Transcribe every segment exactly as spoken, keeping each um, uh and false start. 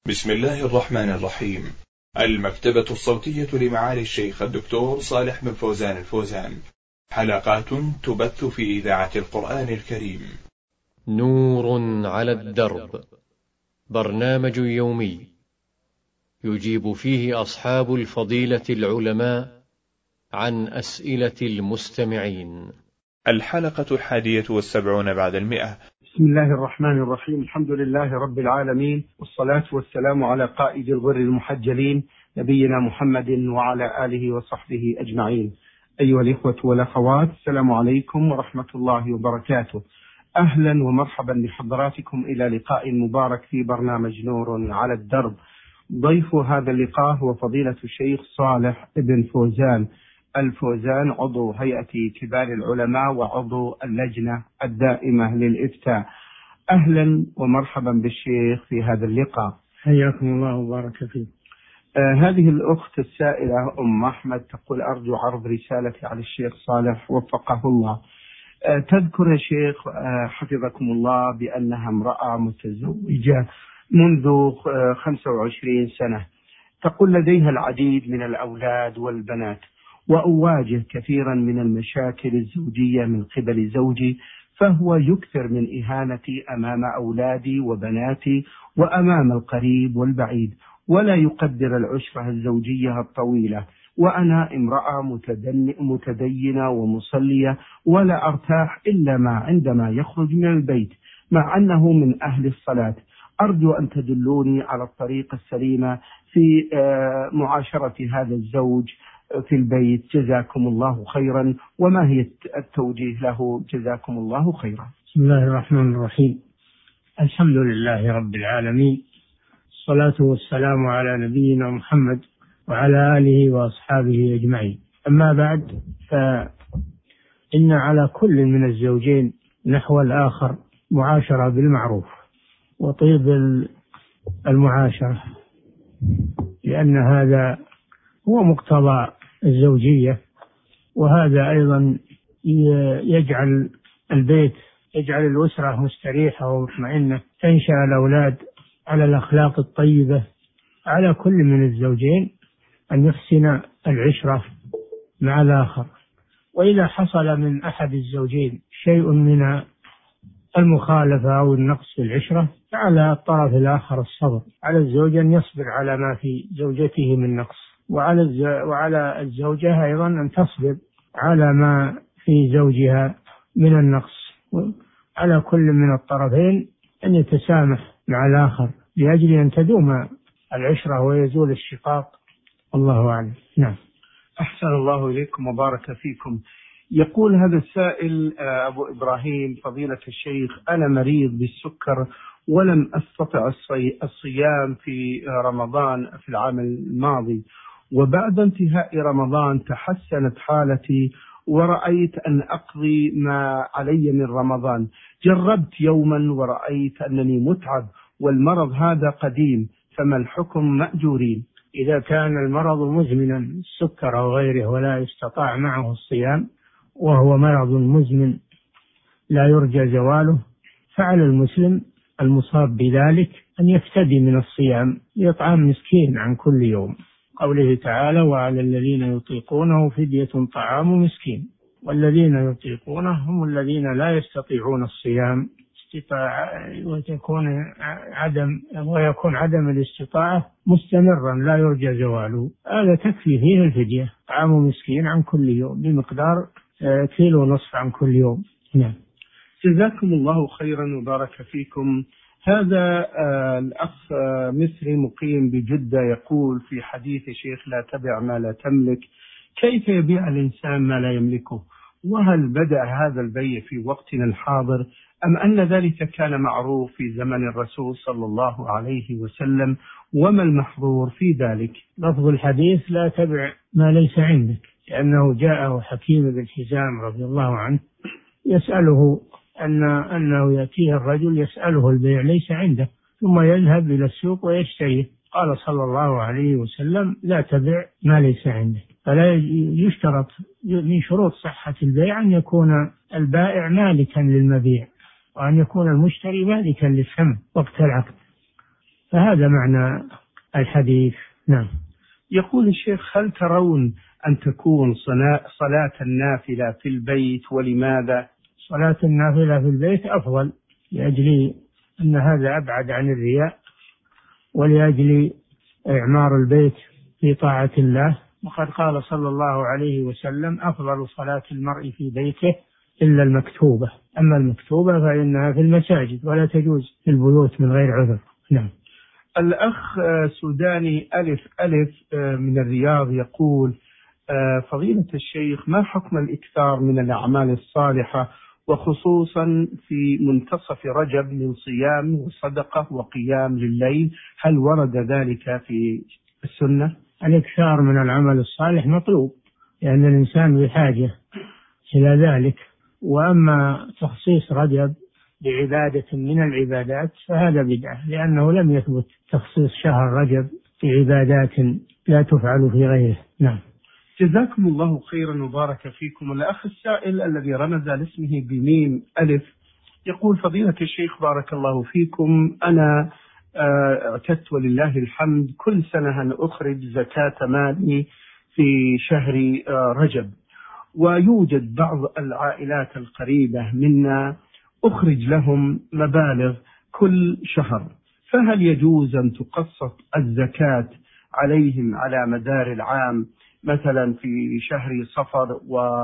بسم الله الرحمن الرحيم. المكتبة الصوتية لمعالي الشيخ الدكتور صالح بن فوزان الفوزان، حلقات تبث في إذاعة القرآن الكريم. نور على الدرب، برنامج يومي يجيب فيه أصحاب الفضيلة العلماء عن أسئلة المستمعين. الحلقة الحادية والسبعون بعد المئة. بسم الله الرحمن الرحيم. الحمد لله رب العالمين، والصلاة والسلام على قائد الغر المحجلين نبينا محمد وعلى آله وصحبه أجمعين. أيها الإخوة والأخوات، السلام عليكم ورحمة الله وبركاته. أهلا ومرحبا بحضراتكم إلى لقاء مبارك في برنامج نور على الدرب. ضيف هذا اللقاء هو فضيلة الشيخ صالح بن فوزان الفوزان، عضو هيئة كبار العلماء وعضو اللجنة الدائمة للإفتاء. أهلا ومرحبا بالشيخ في هذا اللقاء. حياكم الله وبارك فيك. آه هذه الأخت السائلة أم أحمد تقول: أرجو عرض رسالتي على الشيخ صالح وفقه الله. آه تذكر يا شيخ آه حفظكم الله بأنها امرأة متزوجة منذ آه خمسة وعشرين سنة، تقول: لديها العديد من الأولاد والبنات، وأواجه كثيرا من المشاكل الزوجية من قبل زوجي، فهو يكثر من إهانتي أمام أولادي وبناتي وأمام القريب والبعيد، ولا يقدر العشرة الزوجية الطويلة، وأنا امرأة متدينة ومصلية، ولا أرتاح إلا ما عندما يخرج من البيت مع أنه من أهل الصلاة. أرجو أن تدلوني على الطريقة السليمة في معاشرة هذا الزوج في البيت، جزاكم الله خيرا، وما هي التوجيه له؟ جزاكم الله خيرا. بسم الله الرحمن الرحيم. الحمد لله رب العالمين، الصلاة والسلام على نبينا محمد وعلى آله وأصحابه أجمعين. أما بعد، فإن على كل من الزوجين نحو الآخر معاشرة بالمعروف وطيب المعاشرة، لأن هذا هو مقتضى الزوجية، وهذا أيضا يجعل البيت يجعل الأسرة مستريحة ومطمئنة، تنشأ الأولاد على الأخلاق الطيبة. على كل من الزوجين أن يحسن العشرة مع الآخر، وإذا حصل من أحد الزوجين شيء من المخالفة أو النقص في العشرة، فعلى الطرف الآخر الصبر، على الزوج أن يصبر على ما في زوجته من نقص، وعلى وعلى الزوجة أيضا أن تصبر على ما في زوجها من النقص. على كل من الطرفين أن يتسامح مع الآخر لأجل أن تدوم العشرة ويزول الشقاق. الله أعلم. نعم. أحسن الله إليكم وبارك فيكم. يقول هذا السائل: أبو إبراهيم فضيلة الشيخ، أنا مريض بالسكر ولم أستطع الصيام في رمضان في العام الماضي، وبعد انتهاء رمضان تحسنت حالتي ورأيت أن أقضي ما علي من رمضان. جربت يوما ورأيت أنني متعب، والمرض هذا قديم، فما الحكم مأجورين؟ إذا كان المرض مزمنا، السكر أو غيره، ولا يستطاع معه الصيام، وهو مرض مزمن لا يرجى زواله، فعلى المسلم المصاب بذلك أن يفتدي من الصيام لإطعام مسكين عن كل يوم، قوله تعالى: وعلى الذين يطيقونه فدية طعام مسكين. والذين يطيقونه هم الذين لا يستطيعون الصيام استطاعة، وتكون عدم ويكون عدم الاستطاعة مستمرا لا يرجى زواله، هذا تكفي فيه الفدية طعام مسكين عن كل يوم بمقدار كيلو ونصف عن كل يوم. نعم. جزاكم الله خيرا وبارك فيكم. هذا آه الأخ آه مصري مقيم بجدة يقول في حديث شيخ: لا تبع ما لا تملك. كيف يبيع الإنسان ما لا يملكه؟ وهل بدأ هذا البيع في وقتنا الحاضر، أم أن ذلك كان معروف في زمن الرسول صلى الله عليه وسلم؟ وما المحظور في ذلك؟ لفظ الحديث لا تبع ما ليس عندك، لأنه جاءه حكيم بن حزام رضي الله عنه يسأله أن أنه يأتيه الرجل يسأله البيع ليس عنده، ثم يذهب إلى السوق ويشتريه. قال صلى الله عليه وسلم: لا تبع ما ليس عندك. فلا يشترط من شروط صحة البيع أن يكون البائع مالكا للمبيع، وأن يكون المشتري مالكا للثمن وقت العقد. فهذا معنى الحديث. نعم. يقول الشيخ: هل ترون أن تكون صلاة النافلة في البيت، ولماذا؟ صلاة النافلة في البيت أفضل، لأجل أن هذا أبعد عن الرياء، ولأجل إعمار البيت في طاعة الله. وقد قال صلى الله عليه وسلم: أفضل صلاة المرء في بيته إلا المكتوبة، أما المكتوبة فإنها في المساجد ولا تجوز في البيوت من غير عذر. نعم. الأخ سوداني ألف ألف من الرياض يقول: فضيلة الشيخ، ما حكم الإكثار من الأعمال الصالحة، وخصوصا في منتصف رجب، من صيام وصدقة وقيام لليل؟ هل ورد ذلك في السنة؟ الإكثار من العمل الصالح مطلوب، لأن الإنسان بحاجة إلى ذلك. وأما تخصيص رجب بعبادة من العبادات فهذا بدعة، لأنه لم يثبت تخصيص شهر رجب بعبادات لا تفعل في غيره. نعم. جزاكم الله خيرا وبارك فيكم. الأخ السائل الذي رمز لاسمه بميم ألف يقول: فضيلة الشيخ بارك الله فيكم، أنا اعتدت ولله الحمد كل سنة أن أخرج زكاة مالي في شهر رجب، ويوجد بعض العائلات القريبة منا أخرج لهم مبالغ كل شهر، فهل يجوز أن تقسط الزكاة عليهم على مدار العام، مثلا في شهر صفر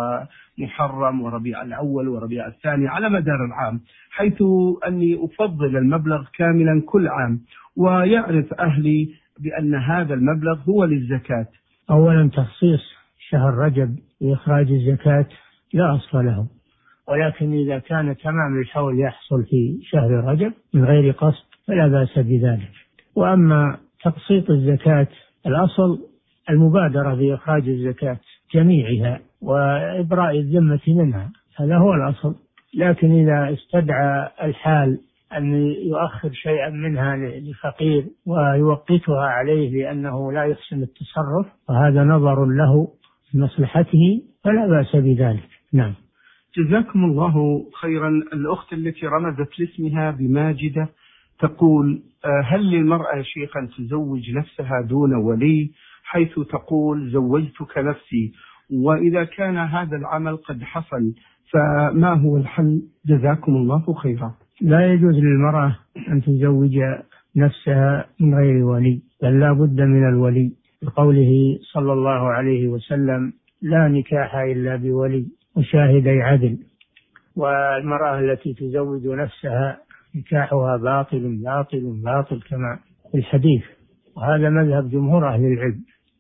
ومحرم وربيع الأول وربيع الثاني، على مدار العام، حيث أني أفضل المبلغ كاملا كل عام، ويعرف أهلي بأن هذا المبلغ هو للزكاة؟ أولا، تخصيص شهر رجب لإخراج الزكاة لا أصل له، ولكن إذا كان تمام الحول يحصل في شهر رجب من غير قصد فلا بأس بذلك. وأما تقسيط الزكاة، الأصل المبادرة بإخراج الزكاة جميعها وإبراء الذمة منها، هذا هو الأصل. لكن إذا استدعى الحال أن يؤخر شيئا منها لفقير ويوقتها عليه لأنه لا يحسن التصرف، فهذا نظر له في مصلحته فلا بأس بذلك. نعم. جزاكم الله خيرا. الأخت التي رمزت لاسمها بماجدة تقول: هل للمرأة يا شيخ أن تزوج نفسها دون ولي، حيث تقول زوجتك نفسي، وإذا كان هذا العمل قد حصل فما هو الحل؟ جزاكم الله خيرا. لا يجوز للمرأة أن تزوج نفسها من غير ولي، بل لا بد من الولي، بقوله صلى الله عليه وسلم: لا نكاح إلا بولي وشاهدي عدل. والمرأة التي تزوج نفسها نكاحها باطل باطل باطل كما في الحديث، وهذا مذهب جمهور أهل العلم.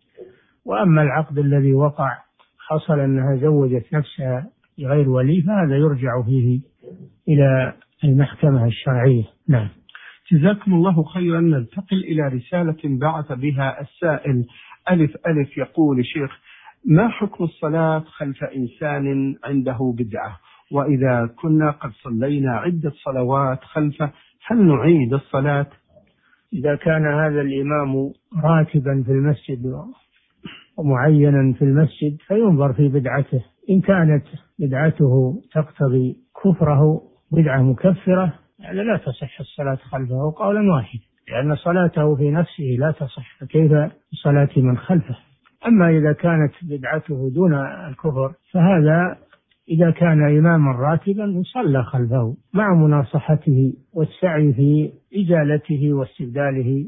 وأما العقد الذي وقع حصل أنها زوجت نفسها بغير ولي فهذا يرجع فيه إلى المحكمة الشرعية. نعم. جزاكم الله خيرا. ننتقل إلى رسالة بعث بها السائل ألف ألف يقول: شيخ، ما حكم الصلاة خلف إنسان عنده بدعة، وإذا كنا قد صلينا عدة صلوات خلفه هل نعيد الصلاة؟ إذا كان هذا الإمام راتبا في المسجد ومعينا في المسجد فينظر في بدعته، إن كانت بدعته تقتضي كفره بدعة مكفرة يعني لا تصح الصلاة خلفه قولا واحد، لأن صلاته في نفسه لا تصح، فكيف صلاة من خلفه؟ أما إذا كانت بدعته دون الكفر فهذا إذا كان إماما راتبا يصلى خلفه مع مناصحته والسعي في إزالته واستبداله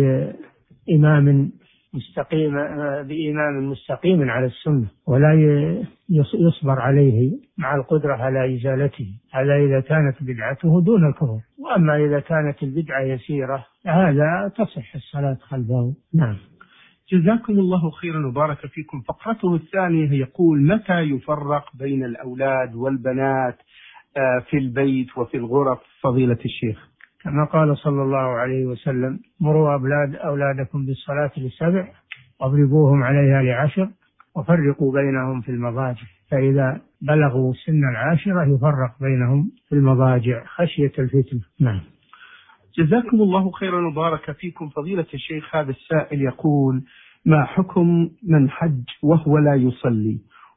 بإمام مستقيم بإمام مستقيم على السنة، ولا يصبر عليه مع القدرة على إزالته. هذا إذا كانت بدعته دون الكفر. وأما إذا كانت البدعة يسيرة فهذا تصح الصلاة خلفه. نعم. جزاكم الله خيرا وبارك فيكم. فقرته الثانية يقول: متى يفرق بين الأولاد والبنات في البيت وفي الغرف فضيلة الشيخ؟ كما قال صلى الله عليه وسلم: مروا أولاد أولادكم بالصلاة لسبع واضربوهم عليها لعشر وفرقوا بينهم في المضاجع، فإذا بلغوا سن العاشرة يفرق بينهم في المضاجع خشية الفتنة. نعم. جزاكم الله خيرا وبارك فيكم فضيلة الشيخ. هذا السائل يقول: ما حكم من حج وهو لا يصلي،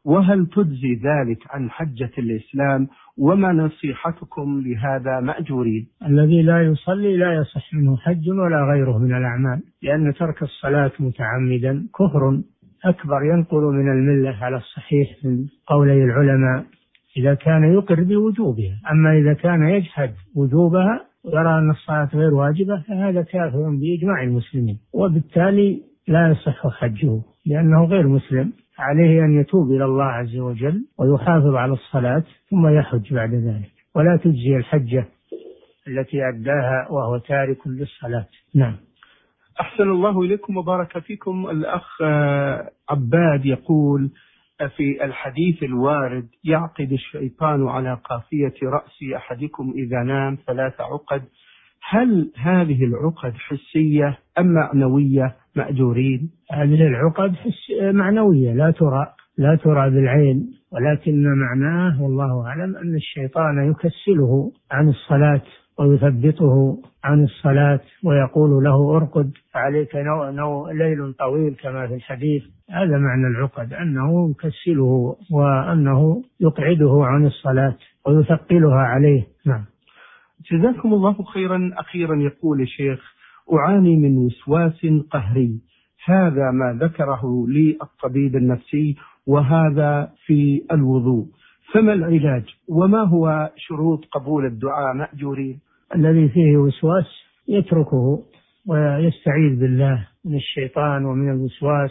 وهل تجزي ذلك عن حجة الإسلام؟ وما نصيحتكم لهذا مأجورين؟ الذي لا يصلي لا يصح منه حج ولا غيره من الأعمال، لأن ترك الصلاة متعمدا كفر أكبر ينقل من الملة على الصحيح من قولي العلماء إذا كان يقر بوجوبها. أما إذا كان يجحد وجوبها ويرى أن الصلاة غير واجبة فهذا كافر بإجماع المسلمين، وبالتالي لا يصح حجه لأنه غير مسلم. عليه أن يتوب إلى الله عز وجل ويحافظ على الصلاة ثم يحج بعد ذلك، ولا تجزي الحجة التي أداها وهو تارك للصلاة. نعم. أحسن الله إليكم وبارك فيكم. الأخ عباد يقول: في الحديث الوارد يعقد الشيطان على قافية رأس أحدكم إذا نام ثلاث عقد، هل هذه العقد حسية أم معنوية مأجورين؟ هذه العقد حس معنوية لا ترى لا ترى بالعين، ولكن معناه والله أعلم أن الشيطان يكسله عن الصلاة ويثبطه عن الصلاة ويقول له ارقد عليك نو نو ليل طويل كما في الحديث. هذا معنى العقد، أنه يكسله وأنه يقعده عن الصلاة ويثقلها عليه. نعم. جزاكم الله خيرا. أخيرا يقول الشيخ: أعاني من وسواس قهري، هذا ما ذكره لي الطبيب النفسي، وهذا في الوضوء، فما العلاج وما هو شروط قبول الدعاء مأجورين؟ الذي فيه وسواس يتركه ويستعيذ بالله من الشيطان ومن الوسواس،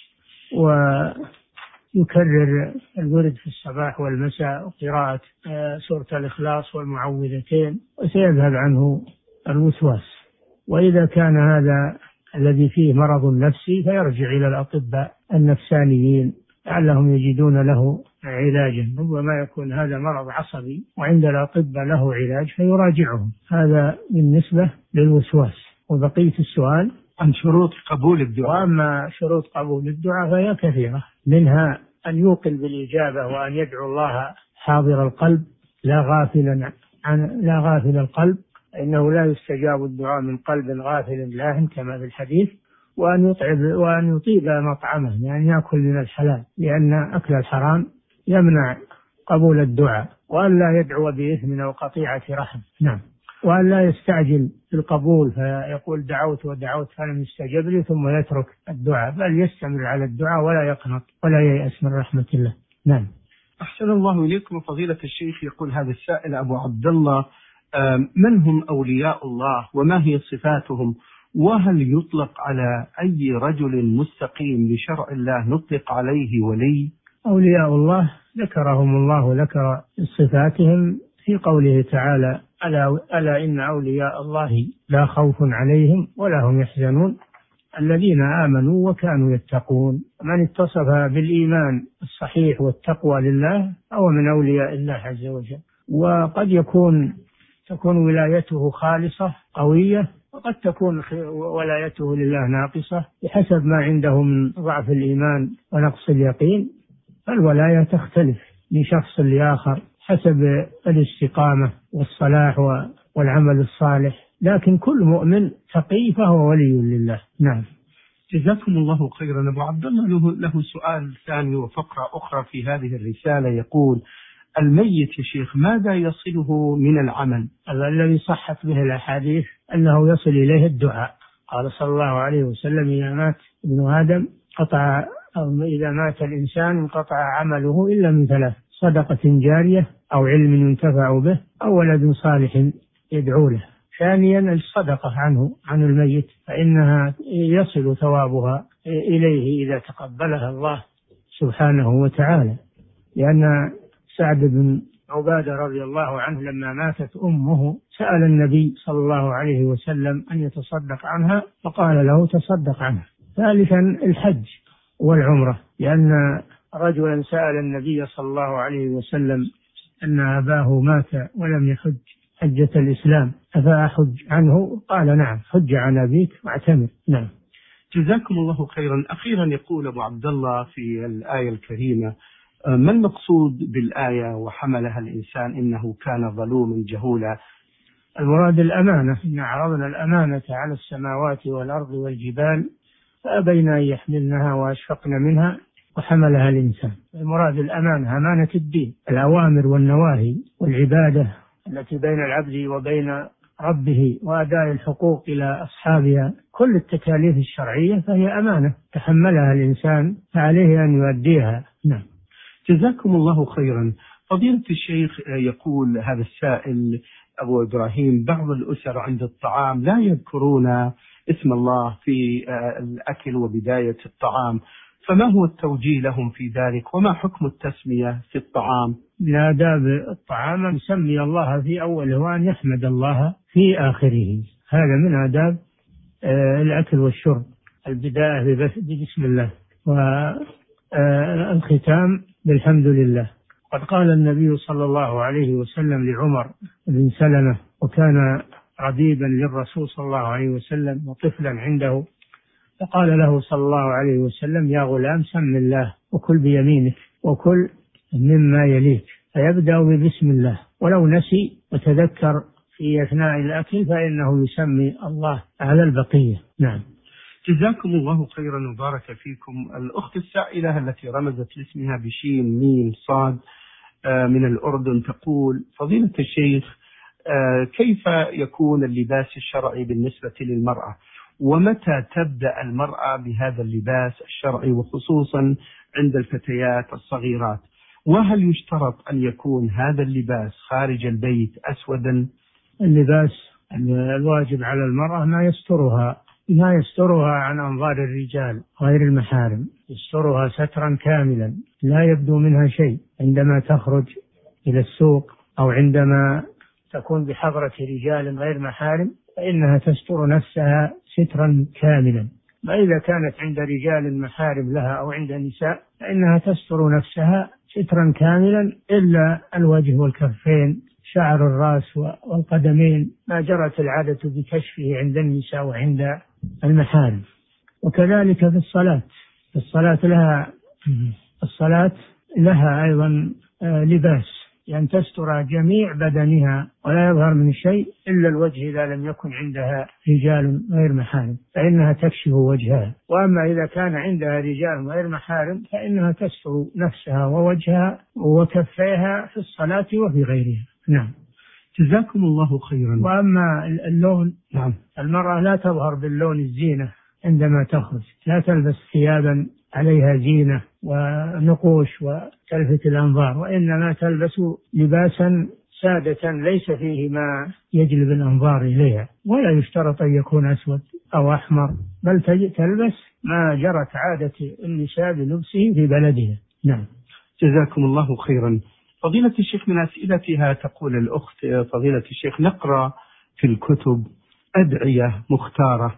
ويكرر الورد في الصباح والمساء وقراءة سورة الإخلاص والمعوذتين وسيذهب عنه الوسواس. وإذا كان هذا الذي فيه مرض نفسي فيرجع إلى الأطباء النفسانيين لعلهم يجدون له علاجا، ربما يكون هذا مرض عصبي وعند الأطباء له علاج فيراجعهم. هذا بالنسبة للوسواس. وبقية السؤال عن شروط قبول الدعاء. وأما شروط قبول الدعاء فهي كثيرة، منها أن يوقن بالإجابة وأن يدعو الله حاضر القلب لا غافلا عن لا غافل القلب، إنه لا يستجاب الدعاء من قلب غافل لاهٍ كما في الحديث، وأن يطعم وأن يطيب مطعمه، يعني يأكل من الحلال، لأن أكل الحرام يمنع قبول الدعاء، وأن لا يدعو بإثم أو قطيعة رحم. نعم. وأن لا يستعجل في القبول فيقول دعوت ودعوت فلم يستجب لي ثم يترك الدعاء، بل يستمر على الدعاء ولا يقنط ولا ييأس من رحمة الله. نعم. أحسن الله إليكم فضيلة الشيخ. يقول هذا السائل أبو عبد الله: من هم أولياء الله وما هي صفاتهم، وهل يطلق على أي رجل مستقيم لشرع الله نطلق عليه ولي؟ أولياء الله ذكرهم الله ذكر صفاتهم في قوله تعالى: ألا, ألا إن أولياء الله لا خوف عليهم ولا هم يحزنون الذين آمنوا وكانوا يتقون. من اتصف بالإيمان الصحيح والتقوى لله أو من أولياء الله عز وجل. وقد يكون تكون ولايته خالصة قوية، وقد تكون ولايته لله ناقصة بحسب ما عنده من ضعف الإيمان ونقص اليقين. فالولاية تختلف من شخص لآخر حسب الاستقامة والصلاح والعمل الصالح، لكن كل مؤمن تقي فهو ولي لله. نعم. جزاكم الله خيرا. أبو عبد الله له, له سؤال ثاني وفقرة أخرى في هذه الرسالة، يقول: الميت يا شيخ ماذا يصله من العمل؟ الذي صحت به الأحاديث أنه يصل إليه الدعاء. قال صلى الله عليه وسلم: إذا مات ابن آدم قطع أو إذا مات الإنسان انقطع عمله إلا من ثلاث: صدقة جارية أو علم ينتفع به أو ولد صالح يدعو له. ثانيا الصدقة عنه عن الميت، فإنها يصل ثوابها إليه إذا تقبلها الله سبحانه وتعالى، لأن سعد بن عبادة رضي الله عنه لما ماتت أمه سأل النبي صلى الله عليه وسلم أن يتصدق عنها فقال له: تصدق عنها. ثالثا الحج والعمرة، لأن رجلا سأل النبي صلى الله عليه وسلم أن أباه مات ولم يحج حجة الإسلام أفأحج عنه؟ قال: نعم، حج عن أبيك واعتمر. نعم. جزاكم الله خيرا. أخيرا يقول أبو عبد الله في الآية الكريمة: ما المقصود بالآية وحملها الإنسان إنه كان ظلوما جهولا؟ المراد الأمانة. إن عرضنا الأمانة على السماوات والأرض والجبال فأبين أن يحملنها وأشفقن منها وحملها الإنسان. المراد الأمانة أمانة الدين، الأوامر والنواهي والعبادة التي بين العبد وبين ربه، وأداء الحقوق إلى أصحابها، كل التكاليف الشرعية فهي أمانة تحملها الإنسان فعليه أن يؤديها. نعم. جزاكم الله خيرا. فضيلة الشيخ، يقول هذا السائل أبو إبراهيم: بعض الأسر عند الطعام لا يذكرون اسم الله في الأكل وبداية الطعام، فما هو التوجيه لهم في ذلك، وما حكم التسمية في الطعام؟ من آداب الطعام أن يسمي الله في أوله وأن يحمد الله في آخره، هذا من آداب الأكل والشرب، البداية بسم الله والختام بالحمد لله. قد قال النبي صلى الله عليه وسلم لعمر بن سلمة، وكان ربيبا للرسول صلى الله عليه وسلم وطفلا عنده، فقال له صلى الله عليه وسلم: يا غلام سم الله وكل بيمينك وكل مما يليك، فيبدأ ببسم الله، ولو نسي وتذكر في أثناء الأكل فإنه يسمي الله على البقية. نعم. جزاكم الله خيرا وبارك فيكم. الأخت السائلة التي رمزت لاسمها بشين ميم صاد من الأردن تقول: فضيلة الشيخ، كيف يكون اللباس الشرعي بالنسبة للمرأة، ومتى تبدأ المرأة بهذا اللباس الشرعي، وخصوصا عند الفتيات الصغيرات؟ وهل يشترط أن يكون هذا اللباس خارج البيت أسودا؟ اللباس الواجب على المرأة ما يسترها ما يسترها عن أنظار الرجال غير المحارم، يسترها سترا كاملا لا يبدو منها شيء عندما تخرج إلى السوق أو عندما تكون بحضرة رجال غير محارم، فإنها تستر نفسها سترا كاملا. وإذا كانت عند رجال محارم لها أو عند نساء فإنها تستر نفسها سترا كاملا إلا الوجه والكفين، شعر الرأس والقدمين، ما جرت العادة بكشفه عند النساء وعند المحارم. وكذلك في الصلاة في الصلاة لها الصلاة لها أيضا لباس، يعني تستر جميع بدنها ولا يظهر من شيء إلا الوجه إذا لم يكن عندها رجال غير محارم فإنها تكشف وجهها. وأما إذا كان عندها رجال غير محارم فإنها تستر نفسها ووجهها وكفيها في الصلاة وفي غيرها. نعم. جزاكم الله خيرا. وأما اللون، نعم، المرأة لا تظهر باللون الزينة عندما تخرج، لا تلبس ثيابا عليها زينة ونقوش وتلفت الأنظار، وإنما تلبس لباسا سادة ليس فيه ما يجلب الأنظار إليها، ولا يشترط أن يكون أسود أو أحمر، بل تلبس ما جرت عادة النساء بلبسه في بلدها. نعم. جزاكم الله خيرا. فضيلة الشيخ، من أسئلتها تقول الأخت: فضيلة الشيخ، نقرأ في الكتب أدعية مختارة،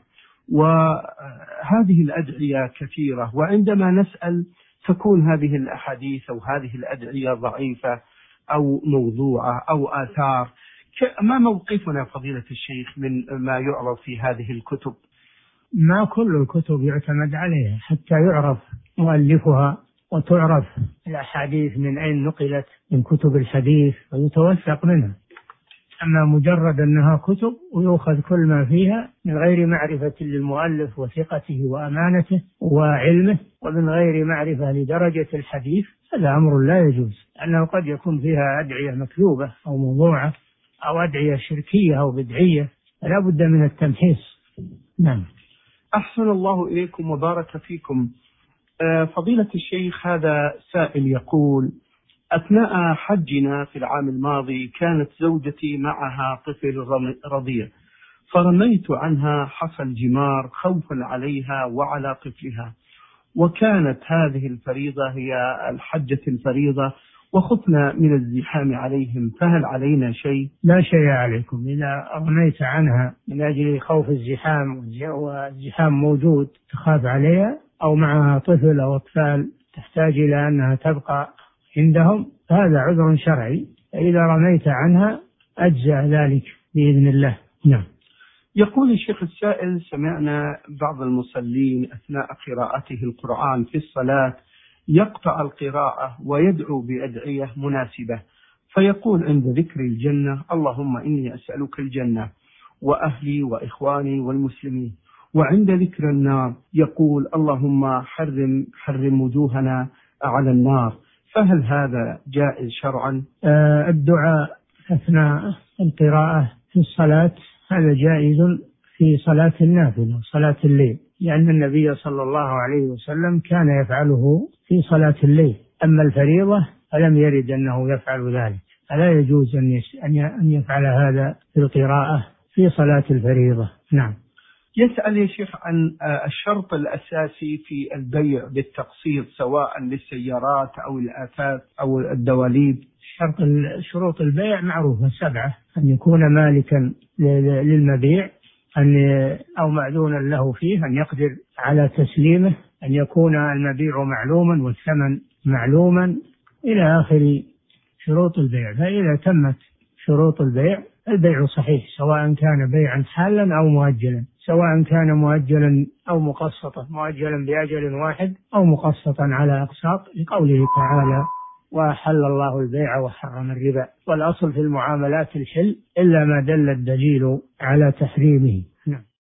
وهذه الأدعية كثيرة، وعندما نسأل تكون هذه الأحاديث أو هذه الأدعية ضعيفة أو موضوعة أو آثار. ما موقفنا فضيلة الشيخ من ما يعرض في هذه الكتب؟ ما كل الكتب يعتمد عليها حتى يعرف مؤلفها وتعرف الأحاديث من أين نقلت من كتب الحديث ويتوثق منها. أما مجرد أنها كتب ويأخذ كل ما فيها من غير معرفة للمؤلف وثقته وأمانته وعلمه، ومن غير معرفة لدرجة الحديث، هذا أمر لا يجوز، لأنه قد يكون فيها أدعية مكذوبة أو موضوعة أو أدعية شركية أو بدعية، لا بد من التمحيص. نعم. أحسن الله إليكم وبارك فيكم. فضيلة الشيخ، هذا سائل يقول: أثناء حجنا في العام الماضي كانت زوجتي معها طفل رضيع، فرميت عنها حصى الجمار خوفا عليها وعلى طفلها، وكانت هذه الفريضة هي الحجة الفريضة، وخفنا من الزحام عليهم، فهل علينا شيء؟ لا شيء عليكم إذا رميت عنها من أجل خوف الزحام، والزحام موجود تخاف عليها، أو معها طفل أو أطفال تحتاج إلى أنها تبقى عندهم، هذا عذر شرعي، فإذا رميت عنها أجزأ ذلك بإذن الله. نعم. يقول الشيخ السائل: سمعنا بعض المصلين أثناء قراءته القرآن في الصلاة يقطع القراءة ويدعو بأدعية مناسبة، فيقول عند ذكر الجنة: اللهم إني أسألك الجنة وأهلي وإخواني والمسلمين، وعند ذكر النار يقول اللهم حرم حرم وجوهنا على النار، فهل هذا جائز شرعا؟ آه الدعاء أثناء القراءة في الصلاة هذا جائز في صلاة النافلة صلاة الليل، لأن النبي صلى الله عليه وسلم كان يفعله في صلاة الليل. أما الفريضة فلم يرد أنه يفعل ذلك، فلا يجوز أن يفعل هذا في القراءة في صلاة الفريضة. نعم. يسأل يا شيخ عن الشرط الأساسي في البيع بالتقسيط سواء للسيارات أو الآفات أو الدواليب. شرط شروط البيع معروفة سبعة: أن يكون مالكا للمبيع، أن أو مأذونا له فيه، أن يقدر على تسليمه، أن يكون المبيع معلوما والثمن معلوما إلى آخر شروط البيع. فإذا تمت شروط البيع البيع صحيح، سواء كان بيعا حالا أو مؤجلا، سواء كان مؤجلا أو مقسطا، مؤجلا بأجل واحد أو مقسطا على أقساط، لقوله تعالى: وأحل الله البيع وحرم الربا. والأصل في المعاملات الحل إلا ما دل الدليل على تحريمه.